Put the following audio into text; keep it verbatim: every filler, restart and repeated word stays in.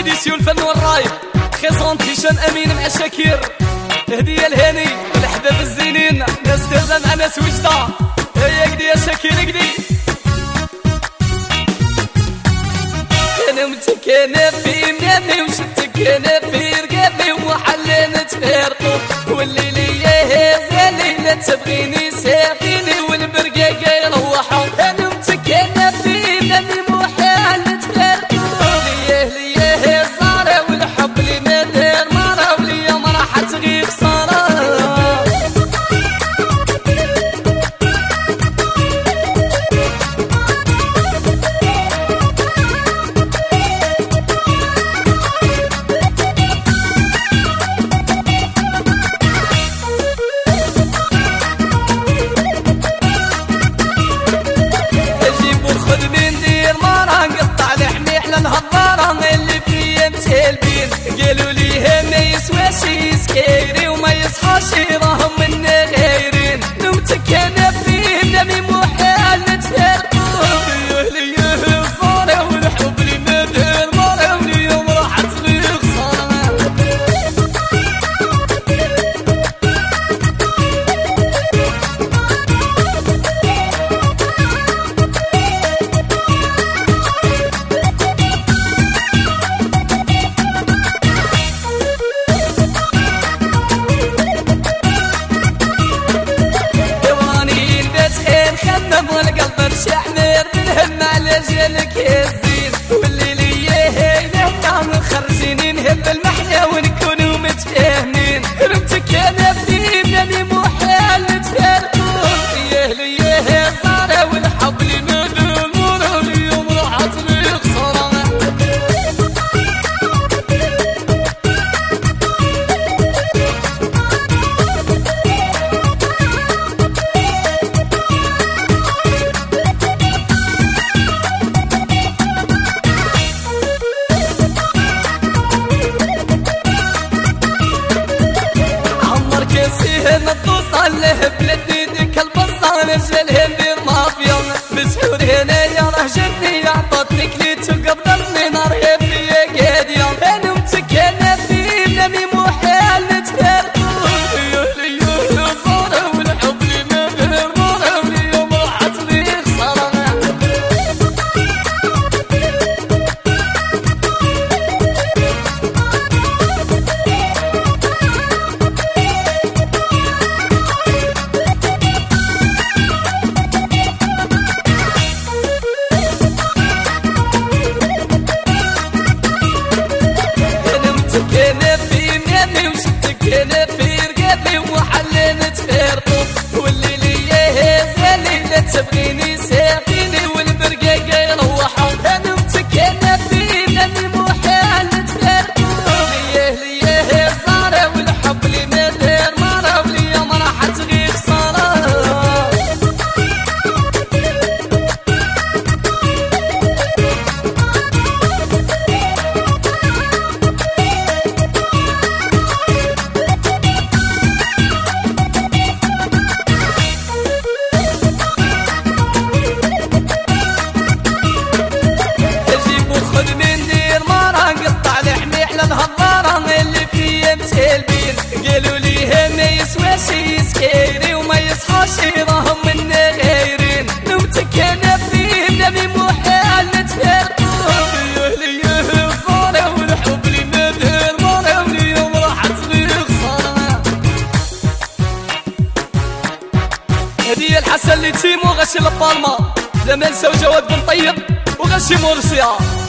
إديسيون الفن والرايب بريزونتيشن أمين مع شاكير. هدية الهاني والأحباب الزينين ناس تهزم أنس وجدة. هيا قدي يا شاكير قدي. أنا متكنة في منامي وشتكنة في رقابي ومحل نتفارقو واللي ليا هذا ليلة تبغيني ساقيني والبرقاقة يروحو. أنا متكنة في منامي محل نتفارقو ليا ليا هزارة والحب لي ما دار مرة وليا ما راحت غير خسارة. قالوا لي ما يسواشي سكيري وما يصحاش راهم منا غايرين. نومتك انا في منامي محال نتفارقو ليه ليه الصارة والحب لي ما دار مرة واليوم راحت غير خسارة. شعمر بالهم على جالك يا الزين واللي ليا هينا نعمل خرجيني نهب المحيا ونكونوا متفاهمين. رمتك انا في منامي محال نتفارقو ليه ليا صارة والحب لي ما دار مرة واليوم راحت غير خسارة. له بلدي ديك البصة نجلها ندير مافيا مسحور هنايا راه جرني عطاتني كليت وقبضني نار يا فيا قادية. أنا متكنة في منامي محال نتفارقو ليه ليه صارة والحب لي ما دار مرة واليوم راحت لي خسارة. أنا في منامي وشتكنة في رقابي ومحل نتفارقو واللي ليا هذا ليلة تبغيني ساقيني والبرقاقة يروحو. أنا متكنة في منامي محال نتفارقو ليه ليا هزارة والحب لي ما دار مرة وليا ما راحت غير خسارة. قالوا لي ما يسواشي سكيري وما يصحاش راهم منا غايرين. نومتك انا في منامي محال نتفارقو ليه ليه الصارة والحب لي ما دار مرة واليوم راحت غير خسارة. هدية الحسن اللي تيمو غشي لبالما لما نساو جواد بن طيب وغشي مرسيا.